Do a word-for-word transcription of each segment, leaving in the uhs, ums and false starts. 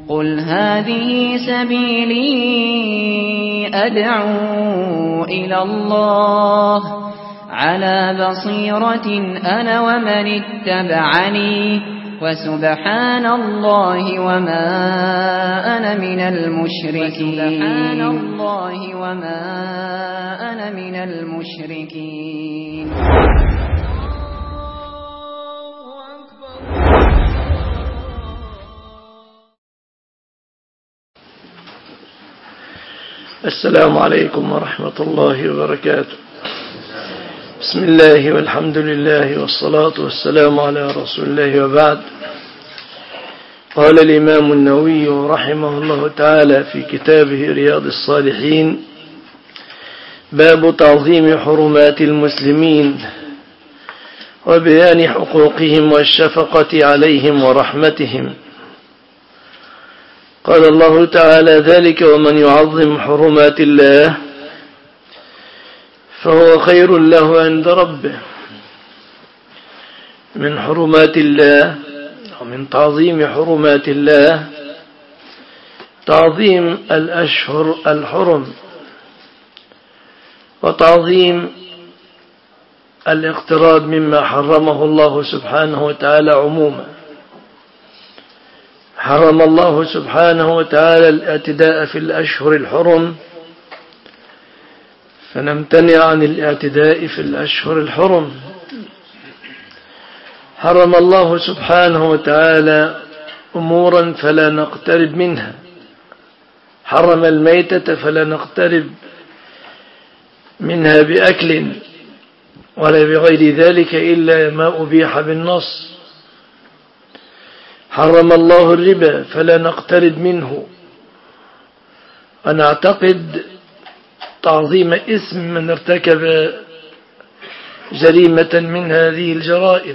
قل هذه سبيلي أدعو إلى الله على بصيرة أنا ومن اتبعني وسبحان الله وما أنا من المشركين سبحان الله وما أنا من المشركين. السلام عليكم ورحمة الله وبركاته. بسم الله والحمد لله والصلاة والسلام على رسول الله وبعد. قال الإمام النووي رحمه الله تعالى في كتابه رياض الصالحين: باب تعظيم حرمات المسلمين وبيان حقوقهم والشفقة عليهم ورحمتهم. قال الله تعالى: ذلك ومن يعظم حرمات الله فهو خير له عند ربه. من حرمات الله ومن تعظيم حرمات الله تعظيم الأشهر الحرم، وتعظيم الاقتراب مما حرمه الله سبحانه وتعالى عموما. حرم الله سبحانه وتعالى الاعتداء في الأشهر الحرم، فنمتنع عن الاعتداء في الأشهر الحرم. حرم الله سبحانه وتعالى أمورا فلا نقترب منها. حرم الميتة فلا نقترب منها بأكل ولا بغير ذلك إلا ما أبيح بالنص. حرم الله الربا فلا نقترب منه، ونعتقد تعظيم اسم من ارتكب جريمة من هذه الجرائم.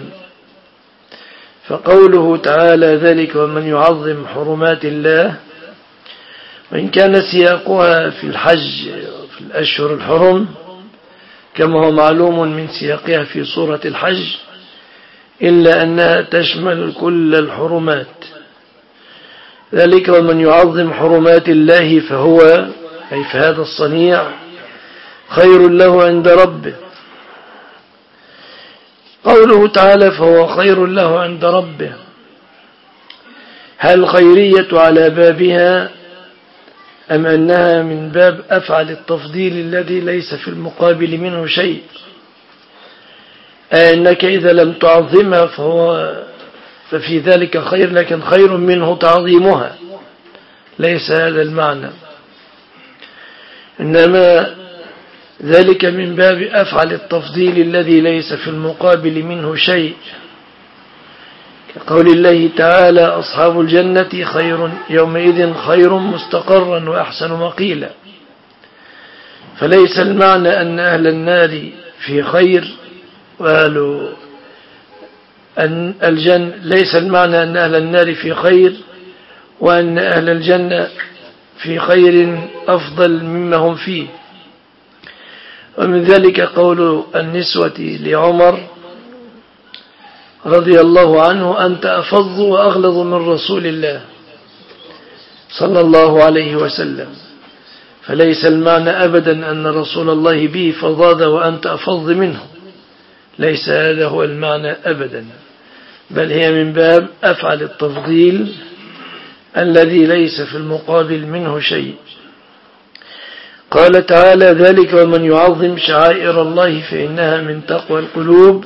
فقوله تعالى: ذلك ومن يعظم حرمات الله، وإن كان سياقها في الحج في الأشهر الحرم كما هو معلوم من سياقها في سورة الحج، إلا أنها تشمل كل الحرمات. ذلك ومن يعظم حرمات الله فهو، أي فهذا الصنيع، خير له عند ربه. قوله تعالى: فهو خير له عند ربه، هل الخيرية على بابها أم أنها من باب أفعل التفضيل الذي ليس في المقابل منه شيء؟ أنك إذا لم تعظمها فهو ففي ذلك خير، لكن خير منه تعظيمها، ليس هذا المعنى. إنما ذلك من باب أفعل التفضيل الذي ليس في المقابل منه شيء، كقول الله تعالى: أصحاب الجنة خير يومئذ خير مستقرا وأحسن مقيلا. فليس المعنى أن أهل النار في خير وقالوا أن الجنة، ليس المعنى أن أهل النار في خير وأن أهل الجنة في خير أفضل مما هم فيه. ومن ذلك قول النسوة لعمر رضي الله عنه: أنت أفض وأغلظ من رسول الله صلى الله عليه وسلم. فليس المعنى أبدا أن رسول الله به فضاض وأنت أفض منه، ليس هذا هو المعنى أبدا، بل هي من باب أفعل التفضيل الذي ليس في المقابل منه شيء. قال تعالى: ذلك ومن يعظم شعائر الله فإنها من تقوى القلوب.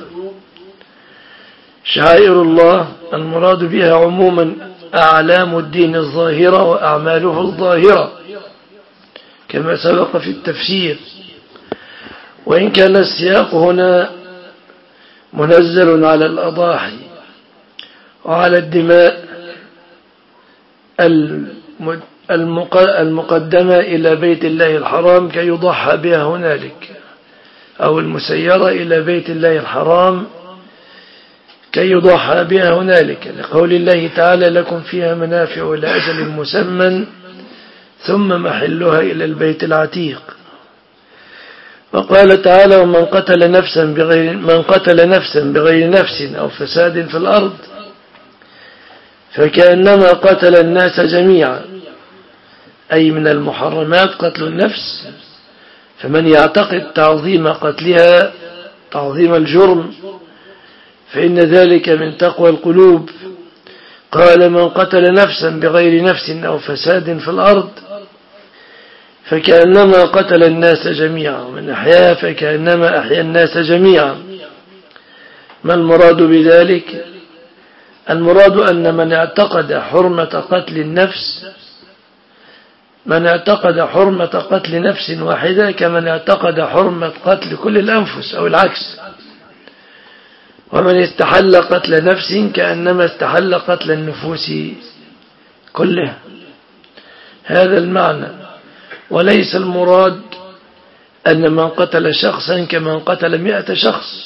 شعائر الله المراد بها عموما أعلام الدين الظاهرة وأعماله الظاهرة كما سبق في التفسير، وإن كان السياق هنا منزل على الأضاحي وعلى الدماء المقدمة إلى بيت الله الحرام كي يضحى بها هنالك، أو المسيرة إلى بيت الله الحرام كي يضحى بها هنالك، لقول الله تعالى: لكم فيها منافع إلى أجل مسمى ثم محلها إلى البيت العتيق. وقال تعالى: ومن قتل نفسا بغير من قتل نفسا بغير نفس أو فساد في الأرض فكأنما قتل الناس جميعا، أي من المحرمات قتل النفس، فمن يعتقد تعظيم قتلها تعظيم الجرم فإن ذلك من تقوى القلوب. قال: من قتل نفسا بغير نفس أو فساد في الأرض فكأنما قتل الناس جميعا، ومن أحيا فكأنما أحيا الناس جميعا. ما المراد بذلك؟ المراد أن من اعتقد حرمة قتل النفس من اعتقد حرمة قتل نفس واحدة كمن اعتقد حرمة قتل كل الأنفس، أو العكس. ومن استحل قتل نفس كأنما استحل قتل النفوس كلها. هذا المعنى، وليس المراد أن من قتل شخصا كمن قتل مئة شخص،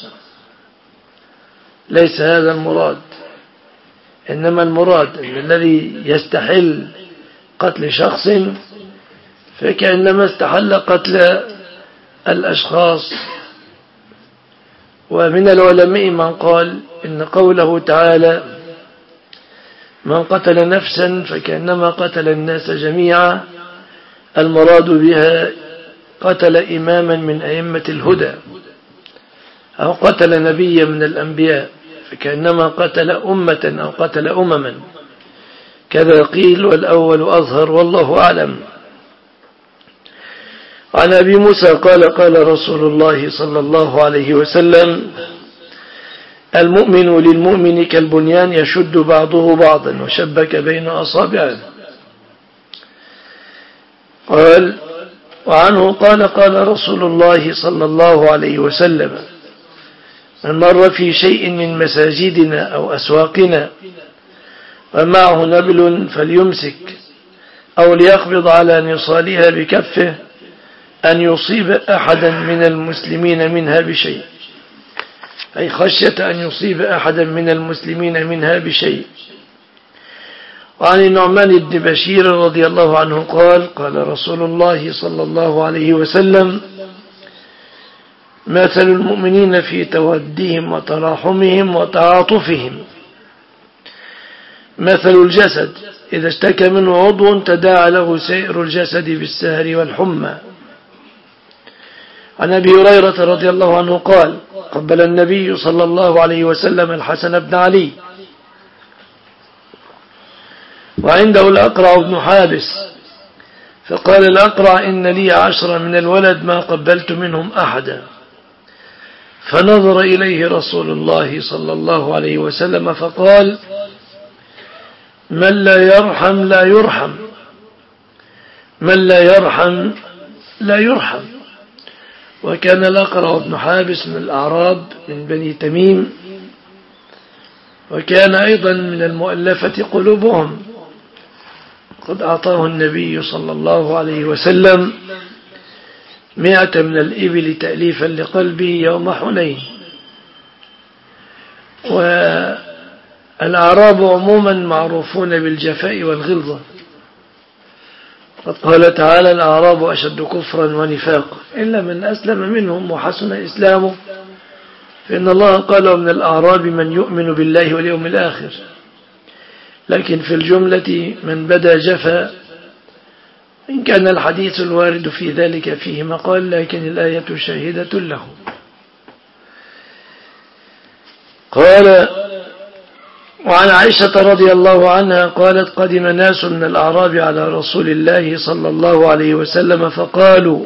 ليس هذا المراد. إنما المراد أن الذي يستحل قتل شخص فكأنما استحل قتل الأشخاص. ومن العلماء من قال إن قوله تعالى: من قتل نفسا فكأنما قتل الناس جميعا، المراد بها قتل إماما من أئمة الهدى، أو قتل نبيا من الأنبياء، فكأنما قتل أمة أو قتل أمما، كذا قيل، والأول أظهر والله أعلم. عن أبي موسى قال: قال رسول الله صلى الله عليه وسلم: المؤمن للمؤمن كالبنيان يشد بعضه بعضا وشبك بين أصابعه. قال: وعنه قال: قال رسول الله صلى الله عليه وسلم: من مر في شيء من مساجدنا أو أسواقنا ومعه نبل فليمسك أو ليقبض على نصالها بكفه أن يصيب أحدا من المسلمين منها بشيء، أي خشية أن يصيب أحدا من المسلمين منها بشيء. وعن النعمان بن بشير رضي الله عنه قال: قال رسول الله صلى الله عليه وسلم: مثل المؤمنين في تودهم وتراحمهم وتعاطفهم مثل الجسد إذا اشتكى منه عضو تداعى له سائر الجسد بالسهر والحمى. عن أبي هريرة رضي الله عنه قال: قبل النبي صلى الله عليه وسلم الحسن بن علي، وعنده الأقرع بن حابس، فقال الأقرع: إن لي عشرة من الولد ما قبلت منهم أحدا. فنظر إليه رسول الله صلى الله عليه وسلم فقال: من لا يرحم لا يرحم، من لا يرحم لا يرحم. وكان الأقرع بن حابس من الأعراب من بني تميم، وكان أيضا من المؤلفة قلوبهم. قد أعطاه النبي صلى الله عليه وسلم مئة من الإبل تأليفا لقلبه يوم حنين. والأعراب عموما معروفون بالجفاء والغلظة، قد قال تعالى: الأعراب أشد كفرا ونفاقا إلا من أسلم منهم وحسن إسلامه، فإن الله قال: من الأعراب من يؤمن بالله واليوم الآخر. لكن في الجملة من بدا جفا، إن كان الحديث الوارد في ذلك فيه مقال، لكن الآية شاهدة له. قال: وعن عائشة رضي الله عنها قالت: قدم ناس من الأعراب على رسول الله صلى الله عليه وسلم فقالوا: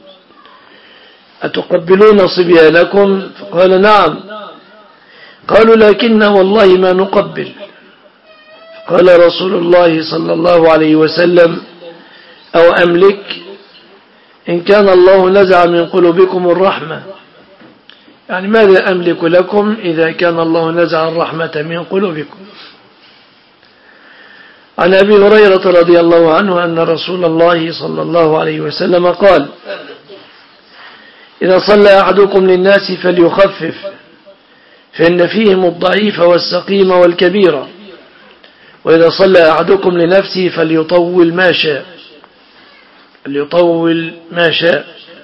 أتقبلون صبيانكم؟ فقال: نعم. قالوا: لكن والله ما نقبل. قال رسول الله صلى الله عليه وسلم: أو أملك إن كان الله نزع من قلوبكم الرحمة، يعني ماذا أملك لكم إذا كان الله نزع الرحمة من قلوبكم. عن أبي هريرة رضي الله عنه أن رسول الله صلى الله عليه وسلم قال: إذا صلى أحدكم للناس فليخفف، فإن فيهم الضعيف والسقيم والكبير، وإذا صلى أحدكم لنفسه فليطول ما شاء فليطول ما شاء.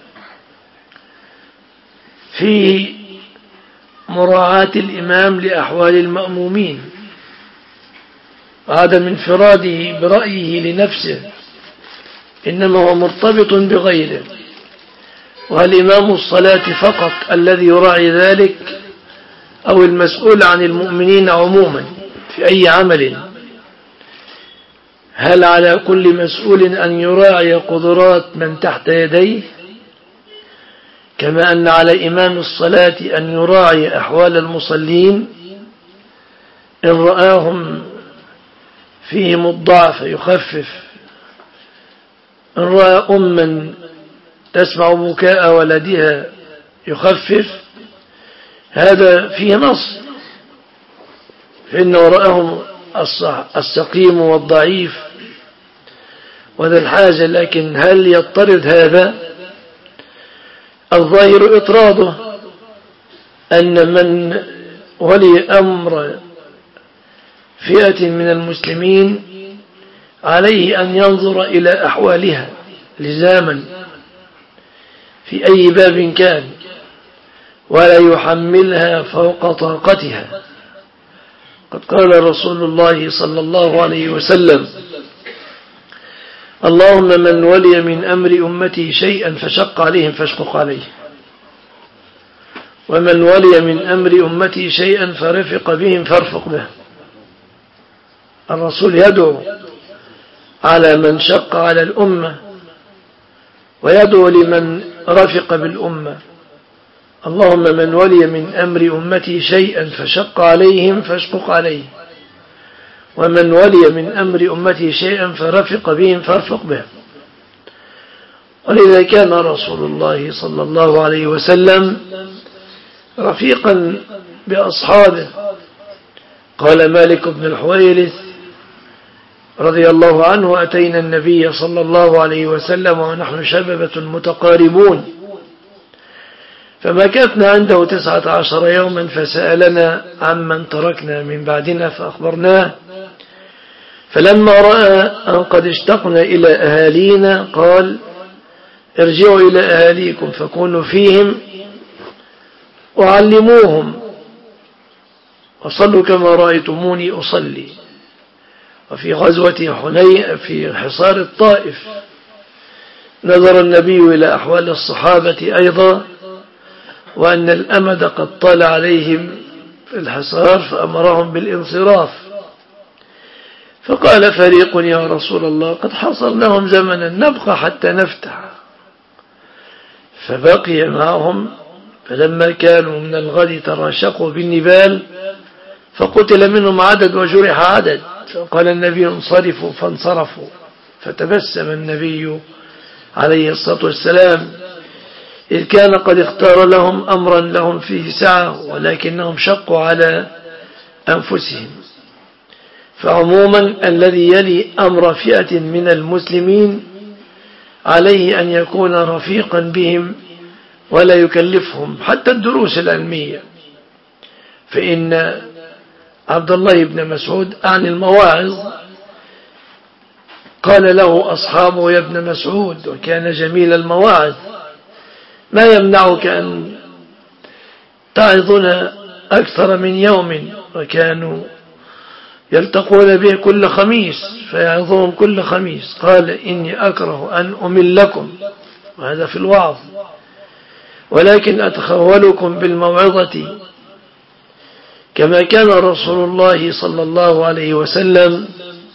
في مراعاة الإمام لأحوال المأمومين، وعدم انفراده برأيه لنفسه، إنما هو مرتبط بغيره. وهل إمام الصلاة فقط الذي يراعي ذلك، أو المسؤول عن المؤمنين عموما في أي عمل؟ هل على كل مسؤول أن يراعي قدرات من تحت يديه، كما أن على إمام الصلاة أن يراعي أحوال المصلين إن رآهم فيهم الضعف يخفف، إن رأى أما تسمع بكاء ولدها يخفف؟ هذا فيه نص، فإنه رآهم السقيم والضعيف وذا الحاجة. لكن هل يضطرد هذا؟ الظاهر إطراده، أن من ولي أمر فئة من المسلمين عليه أن ينظر إلى أحوالها لزاما في أي باب كان، ولا يحملها فوق طاقتها. قد قال رسول الله صلى الله عليه وسلم: اللهم من ولي من أمر أمتي شيئا فشق عليهم فاشقق عليه، ومن ولي من أمر أمتي شيئا فرفق بهم فارفق به. الرسول يدعو على من شق على الأمة، ويدعو لمن رفق بالأمة: اللهم من ولي من أمر أمتي شيئا فشق عليهم فاشقق عليه، ومن ولي من أمر أمتي شيئا فرفق بهم فارفق به. ولذا كان رسول الله صلى الله عليه وسلم رفيقا بأصحابه. قال مالك بن الحويرث رضي الله عنه: أتينا النبي صلى الله عليه وسلم ونحن شببة متقاربون، فمكثنا عنده تسعة عشر يوما، فسألنا عمن تركنا من بعدنا فأخبرناه، فلما رأى أن قد اشتقنا إلى أهالينا قال: ارجعوا إلى أهاليكم فكونوا فيهم وعلموهم وصلوا كما رأيتموني أصلي. وفي غزوة حنين في حصار الطائف نظر النبي إلى أحوال الصحابة أيضا، وأن الأمد قد طال عليهم في الحصار، فأمرهم بالانصراف. فقال فريق: يا رسول الله قد حصرناهم زمنا، نبقى حتى نفتح. فبقي معهم، فلما كانوا من الغد تراشقوا بالنبال، فقتل منهم عدد وجرح عدد. فقال النبي: انصرفوا، فانصرفوا. فتبسم النبي عليه الصلاة والسلام، إذ كان قد اختار لهم أمرا لهم فيه سعة، ولكنهم شقوا على أنفسهم. فعموما الذي يلي أمر فئة من المسلمين عليه أن يكون رفيقا بهم ولا يكلفهم حتى الدروس العلمية. فإن عبد الله بن مسعود عن المواعظ قال له أصحابه: يا ابن مسعود، وكان جميل المواعظ، ما يمنعك أن تعظنا أكثر من يوم؟ وكانوا يلتقون به كل خميس فيعظهم كل خميس. قال: إني أكره أن أملكم، وهذا في الوعظ، ولكن أتخولكم بالموعظة، كما كان رسول الله صلى الله عليه وسلم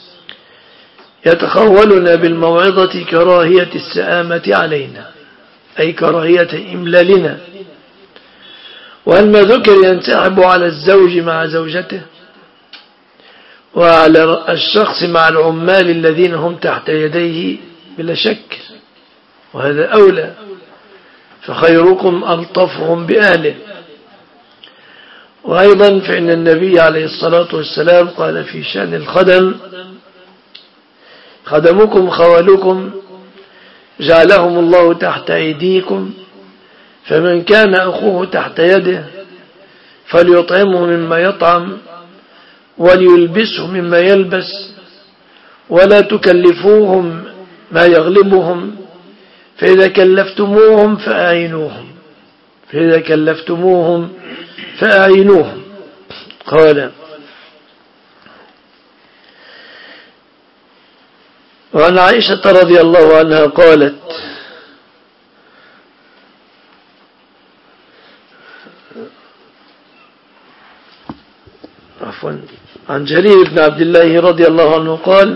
يتخولنا بالموعظة كراهية السآمة علينا، أي كراهية إملالنا. وهل ما ذكر ينسحب على الزوج مع زوجته، وعلى الشخص مع العمال الذين هم تحت يديه؟ بلا شك، وهذا أولى، فخيركم ألطفهم بأهله. وأيضا فإن النبي عليه الصلاة والسلام قال في شأن الخدم: خدمكم خوالكم جعلهم الله تحت أيديكم، فمن كان أخوه تحت يده فليطعمه مما يطعم وليلبسه مما يلبس، ولا تكلفوهم ما يغلبهم، فإذا كلفتموهم فأعينوهم فإذا كلفتموهم فأعينوهم. قال: وعن عائشة رضي الله عنها قالت: عفوا عن جرير بن عبد الله رضي الله عنه قال: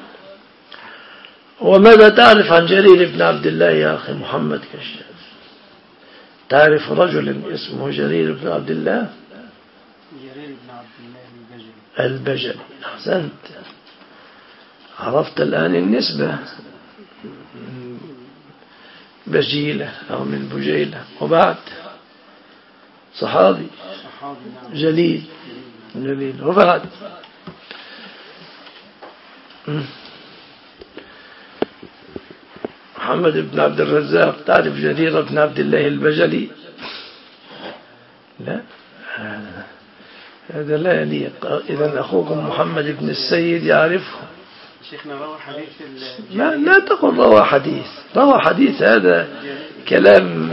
وماذا تعرف عن جرير بن عبد الله يا أخي محمد كشاف؟ تعرف رجل اسمه جرير بن عبد الله؟ جرير بن عبد الله البجلي. البجلي، أحسنت، عرفت الآن النسبة، بجيلة أو من بجيلة. وبعد صحابي جليل جليل. وبعد محمد بن عبد الرزاق، تعرف جرير بن عبد الله البجلي؟ لا، هذا لا يليق. إذن أخوكم محمد بن السيد يعرفه. شيخنا روى حديث لا, لا تقل روى حديث، روى حديث هذا كلام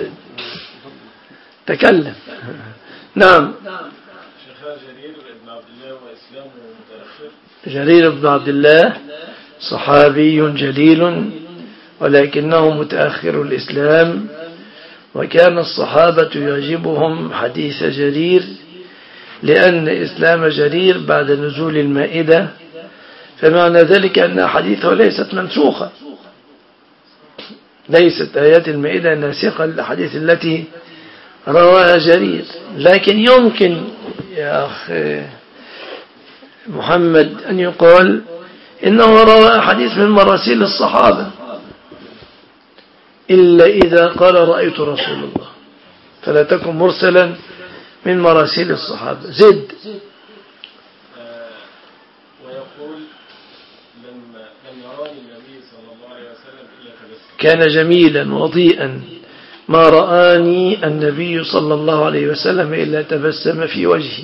تكلم. نعم. جرير بن عبد الله وإسلامه متأخر. جرير بن عبد الله صحابي جليل ولكنه متأخر الإسلام، وكان الصحابة يعجبهم حديث جرير لأن إسلام جرير بعد نزول المائدة، فمعنى ذلك أن حديثه ليست منسوخة، ليست آيات المائدة ناسخة للحديث التي رواها جرير. لكن يمكن يا أخي محمد أن يقال إنه روى حديث من مراسيل الصحابة، إلا إذا قال رأيت رسول الله، فلا تكن مرسلا من مراسيل الصحابة. زد. ويقول لما لم يراني النبي صلى الله عليه وسلم إلا تبسم. كان جميلا وضيئا، ما رآني النبي صلى الله عليه وسلم إلا تبسم في وجهي،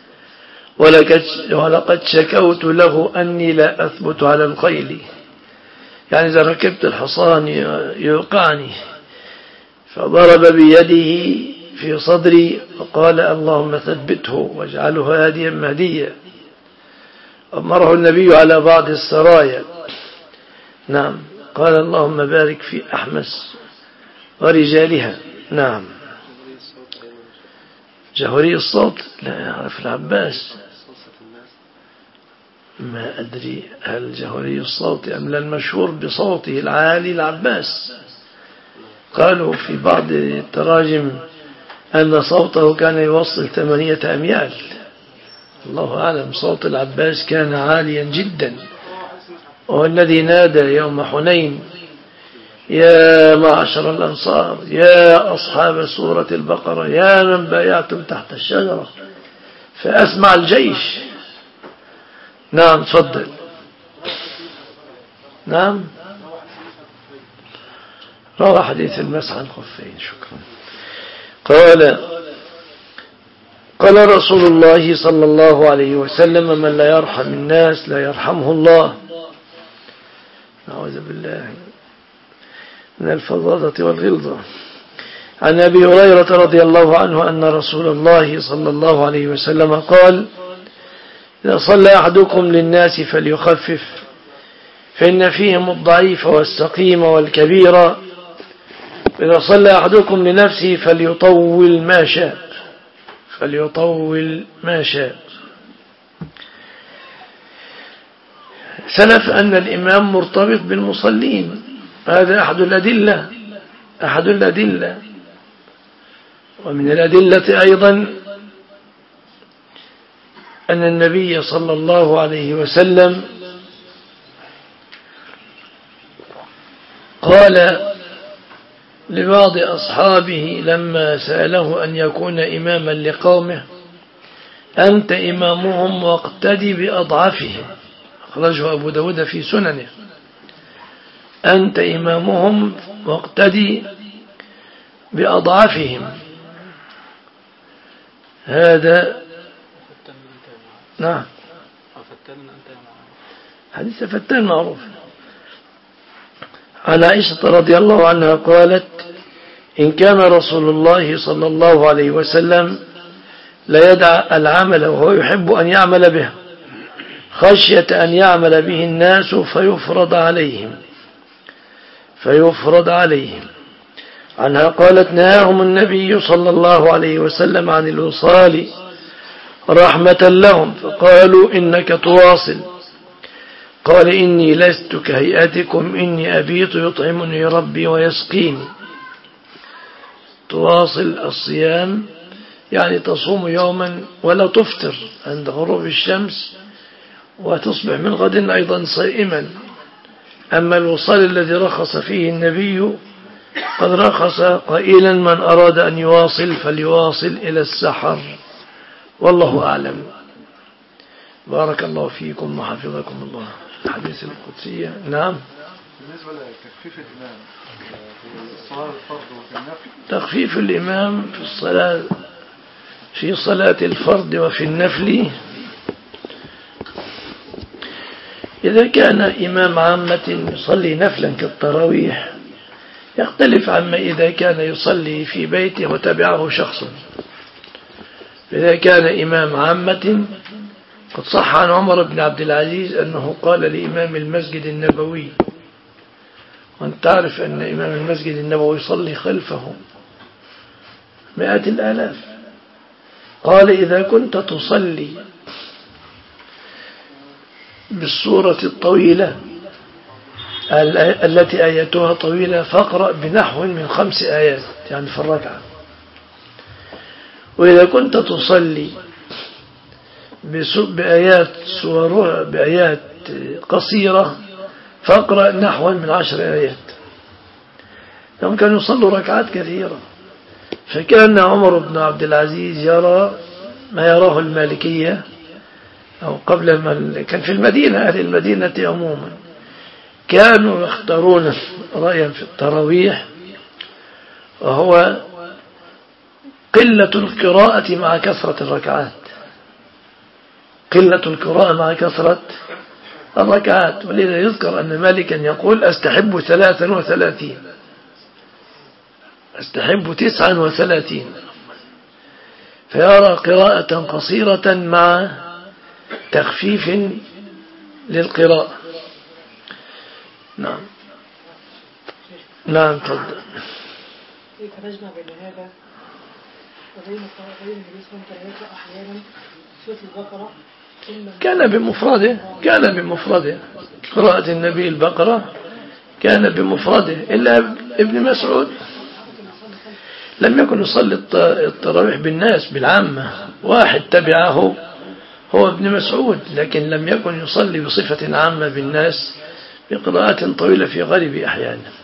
ولقد شكوت له أني لا أثبت على الخيل، يعني إذا ركبت الحصان يوقعني، فضرب بيده في صدري وقال اللهم ثبته واجعله هاديا مهديا. أمره النبي على بعض السرايا، نعم، قال اللهم بارك في أحمس ورجالها. نعم. جهوري الصوت لا يعرف العباس، ما أدري هل جهوري الصوت أم لا، المشهور بصوته العالي العباس. قالوا في بعض التراجم أن صوته كان يوصل ثمانية أميال، الله أعلم. صوت العباس كان عاليا جدا، وهو الذي نادى يوم حنين يا معشر الأنصار، يا أصحاب سورة البقرة، يا من بايعتم تحت الشجرة، فأسمع الجيش. نعم تفضل. نعم، روى حديث المسح عن الخفين. شكرا. قال قال رسول الله صلى الله عليه وسلم من لا يرحم الناس لا يرحمه الله. نعوذ بالله من الفظاظة والغلظة. عن أبي هريرة رضي الله عنه أن رسول الله صلى الله عليه وسلم قال إذا صلى أحدكم للناس فليخفف، فإن فيهم الضعيف والسقيم والكبير، إذا صلى أحدكم لنفسه فليطول ما شاء فليطول ما شاء. سلف أن الإمام مرتبط بالمصلين، هذا أحد الأدلة أحد الأدلة ومن الأدلة أيضا أن النبي صلى الله عليه وسلم قال لبعض أصحابه لما سأله أن يكون إماما لقومه أنت إمامهم واقتدي بأضعفهم، أخرجه أبو داود في سننه. أنت إمامهم واقتدي بأضعفهم، هذا نعم حديث فتان معروف. عن عائشة رضي الله عنها قالت إن كان رسول الله صلى الله عليه وسلم لا يدع العمل وهو يحب أن يعمل به، خشية أن يعمل به الناس فيفرض عليهم فيفرض عليهم عنها قالت نهاهم النبي صلى الله عليه وسلم عن الوصال رحمة لهم فقالوا إنك تواصل قال إني لست كهيئتكم إني أبيت يطعمني ربي ويسقيني. تواصل الصيام يعني تصوم يوما ولا تفطر عند غروب الشمس وتصبح من غد أيضا صائما. أما الوصال الذي رخص فيه النبي قد رخص قائلا من أراد أن يواصل فليواصل إلى السحر والله أعلم. بارك الله فيكم وحفظكم الله. الحديث القدسية. نعم. بالنسبة لتخفيف الإمام في صلاة الفرض وفي النفل. تخفيف الإمام في الصلاة في صلاة الفرض وفي النفل إذا كان إمام عامة يصلي نفلا كالتراويح يختلف عما إذا كان يصلي في بيته وتبعه شخص. إذا كان إمام عامة قد صح عن عمر بن عبد العزيز أنه قال لإمام المسجد النبوي، وأنت تعرف أن إمام المسجد النبوي يصلي خلفه مئات الآلاف، قال إذا كنت تصلي بالسورة الطويلة التي آياتها طويلة فاقرأ بنحو من خمس آيات يعني في الركعة، وإذا كنت تصلي بآيات سورها بآيات قصيرة فاقرأ نحو من عشر آيات. هم كانوا يصلوا ركعات كثيرة، فكان عمر بن عبد العزيز يرى ما يراه المالكية أو قبل ما كان في المدينة أهل المدينة عموما كانوا يختارون رأيا في التراويح وهو قلة القراءة مع كثرة الركعات، قلة القراءة مع كثرة الركعات. ولذا يذكر أن مالكا يقول أستحب ثلاثا وثلاثين أستحب تسعا وثلاثين، فيرى قراءة قصيرة مع تخفيف للقراءة. نعم نعم تفضل. كيف نجمع بين هذا وبين النبي صلى الله عليه وسلم أحيانا سورة البقرة كان بمفرده كان بمفرده قراءة النبي البقرة كان بمفرده، إلا ابن مسعود لم يكن يصلي التراويح بالناس بالعامة، واحد تبعه هو ابن مسعود، لكن لم يكن يصلي بصفة عامة بالناس بقراءة طويلة في غالب أحيانه.